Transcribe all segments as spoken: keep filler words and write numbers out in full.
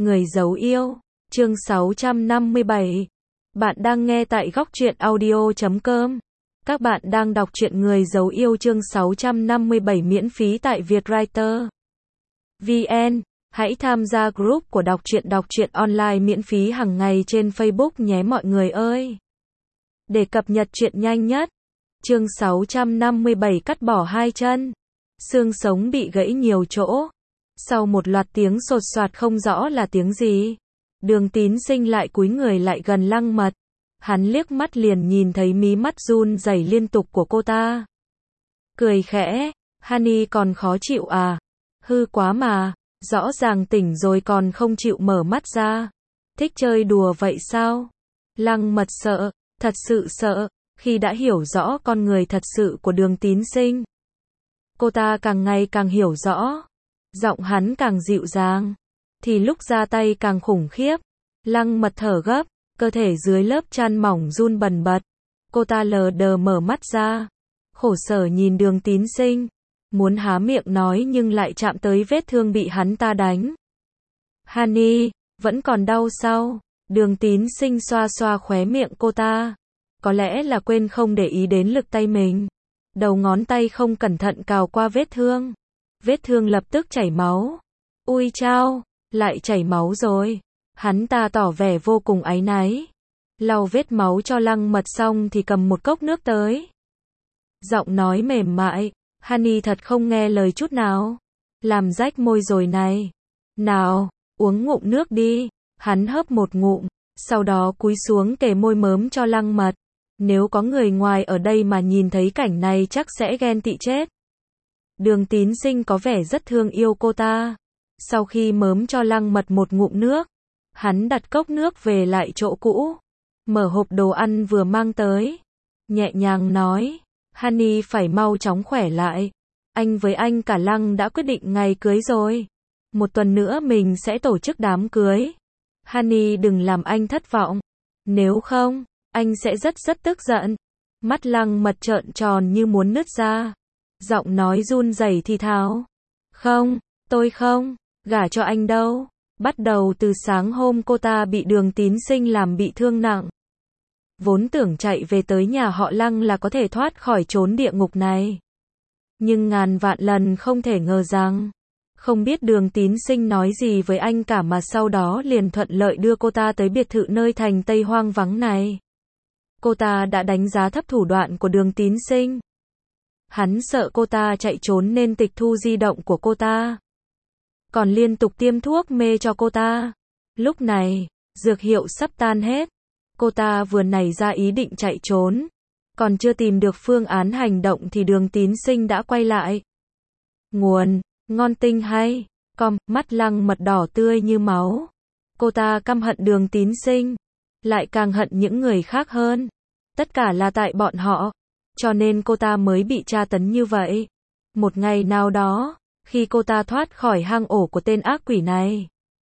Người giấu yêu, chương sáu trăm năm mươi bảy. Bạn đang nghe tại góc truyện audio chấm com. Các bạn đang đọc truyện Người giấu yêu chương sáu trăm năm mươi bảy miễn phí tại Vietwriter vê en. Hãy tham gia group của đọc truyện đọc truyện online miễn phí hàng ngày trên Facebook nhé mọi người ơi. Để cập nhật truyện nhanh nhất. Chương sáu trăm năm mươi bảy cắt bỏ hai chân. Xương sống bị gãy nhiều chỗ. Sau một loạt tiếng sột soạt không rõ là tiếng gì, Đường Tín Sinh lại cúi người lại gần Lăng Mật. Hắn liếc mắt liền nhìn thấy mí mắt run rẩy liên tục của cô ta. Cười khẽ, Honey còn khó chịu à? Hư quá mà, rõ ràng tỉnh rồi còn không chịu mở mắt ra. Thích chơi đùa vậy sao? Lăng Mật sợ, thật sự sợ, khi đã hiểu rõ con người thật sự của Đường Tín Sinh. Cô ta càng ngày càng hiểu rõ. Giọng hắn càng dịu dàng, thì lúc ra tay càng khủng khiếp. Lăng Mật thở gấp, cơ thể dưới lớp chăn mỏng run bần bật. Cô ta lờ đờ mở mắt ra, khổ sở nhìn Đường Tín Sinh, muốn há miệng nói nhưng lại chạm tới vết thương bị hắn ta đánh. Honey, vẫn còn đau sao? Đường Tín Sinh xoa xoa khóe miệng cô ta. Có lẽ là quên không để ý đến lực tay mình. Đầu ngón tay không cẩn thận cào qua vết thương. Vết thương lập tức chảy máu. Ui chao, lại chảy máu rồi. Hắn ta tỏ vẻ vô cùng áy náy. Lau vết máu cho Lăng Mật xong thì cầm một cốc nước tới. Giọng nói mềm mại, Honey thật không nghe lời chút nào. Làm rách môi rồi này. Nào, uống ngụm nước đi. Hắn hớp một ngụm, sau đó cúi xuống kề môi mớm cho Lăng Mật. Nếu có người ngoài ở đây mà nhìn thấy cảnh này chắc sẽ ghen tị chết. Đường Tín Sinh có vẻ rất thương yêu cô ta. Sau khi mớm cho Lăng Mật một ngụm nước, hắn đặt cốc nước về lại chỗ cũ. Mở hộp đồ ăn vừa mang tới. Nhẹ nhàng nói, Honey phải mau chóng khỏe lại. Anh với anh cả Lăng đã quyết định ngày cưới rồi. Một tuần nữa mình sẽ tổ chức đám cưới. Honey đừng làm anh thất vọng. Nếu không, anh sẽ rất rất tức giận. Mắt Lăng Mật trợn tròn như muốn nứt ra. Giọng nói run rẩy thì thào. Không, tôi không, gả cho anh đâu. Bắt đầu từ sáng hôm cô ta bị Đường Tín Sinh làm bị thương nặng. Vốn tưởng chạy về tới nhà họ Lăng là có thể thoát khỏi chốn địa ngục này. Nhưng ngàn vạn lần không thể ngờ rằng, không biết Đường Tín Sinh nói gì với anh cả mà sau đó liền thuận lợi đưa cô ta tới biệt thự nơi thành Tây hoang vắng này. Cô ta đã đánh giá thấp thủ đoạn của Đường Tín Sinh. Hắn sợ cô ta chạy trốn nên tịch thu di động của cô ta. Còn liên tục tiêm thuốc mê cho cô ta. Lúc này, dược hiệu sắp tan hết. Cô ta vừa nảy ra ý định chạy trốn. Còn chưa tìm được phương án hành động thì Đường Tín Sinh đã quay lại. Nguồn, ngon tinh hay. Com, mắt Lăng Mật đỏ tươi như máu. Cô ta căm hận Đường Tín Sinh. Lại càng hận những người khác hơn. Tất cả là tại bọn họ. Cho nên cô ta mới bị tra tấn như vậy. Một ngày nào đó, khi cô ta thoát khỏi hang ổ của tên ác quỷ này,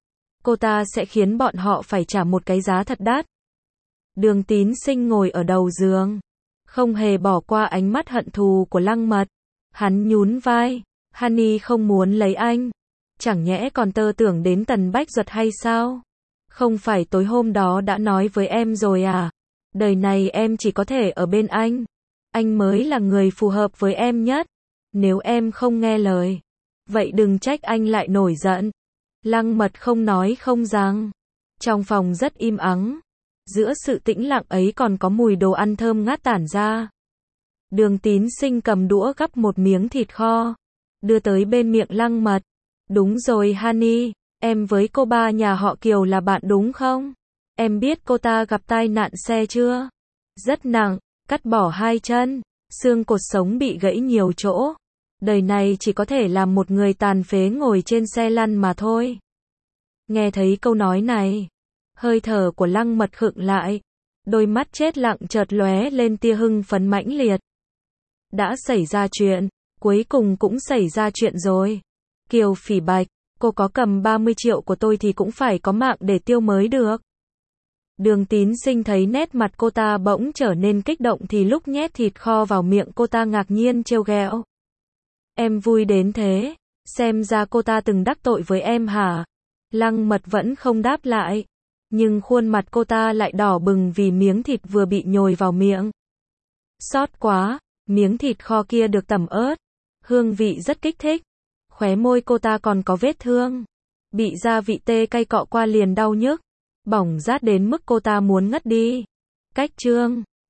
cô ta sẽ khiến bọn họ phải trả một cái giá thật đắt. Đường Tín Sinh ngồi ở đầu giường, không hề bỏ qua ánh mắt hận thù của Lăng Mật. Hắn nhún vai, Honey không muốn lấy anh. Chẳng nhẽ còn tơ tưởng đến Tần Bách Duật hay sao? Không phải tối hôm đó đã nói với em rồi à? Đời này em chỉ có thể ở bên anh. Anh mới là người phù hợp với em nhất. Nếu em không nghe lời, vậy đừng trách anh lại nổi giận. Lăng Mật không nói không rằng. Trong phòng rất im ắng. Giữa sự tĩnh lặng ấy còn có mùi đồ ăn thơm ngát tản ra. Đường Tín Sinh cầm đũa gắp một miếng thịt kho, đưa tới bên miệng Lăng Mật. Đúng rồi Honey, em với cô ba nhà họ Kiều là bạn đúng không? Em biết cô ta gặp tai nạn xe chưa? Rất nặng, cắt bỏ hai chân, xương cột sống bị gãy nhiều chỗ. Đời này chỉ có thể làm một người tàn phế ngồi trên xe lăn mà thôi. Nghe thấy câu nói này, hơi thở của Lăng Mật khựng lại. Đôi mắt chết lặng chợt lóe lên tia hưng phấn mãnh liệt. Đã xảy ra chuyện, cuối cùng cũng xảy ra chuyện rồi. Kiều Phỉ Bạch, cô có cầm ba mươi triệu của tôi thì cũng phải có mạng để tiêu mới được. Đường Tín Sinh thấy nét mặt cô ta bỗng trở nên kích động thì lúc nhét thịt kho vào miệng cô ta ngạc nhiên trêu ghẹo. Em vui đến thế, xem ra cô ta từng đắc tội với em hả? Lăng Mật vẫn không đáp lại. Nhưng khuôn mặt cô ta lại đỏ bừng vì miếng thịt vừa bị nhồi vào miệng. Xót quá, miếng thịt kho kia được tẩm ớt. Hương vị rất kích thích. Khóe môi cô ta còn có vết thương. Bị gia vị tê cay cọ qua liền đau nhức. Bỏng rát đến mức cô ta muốn ngất đi. Cách chương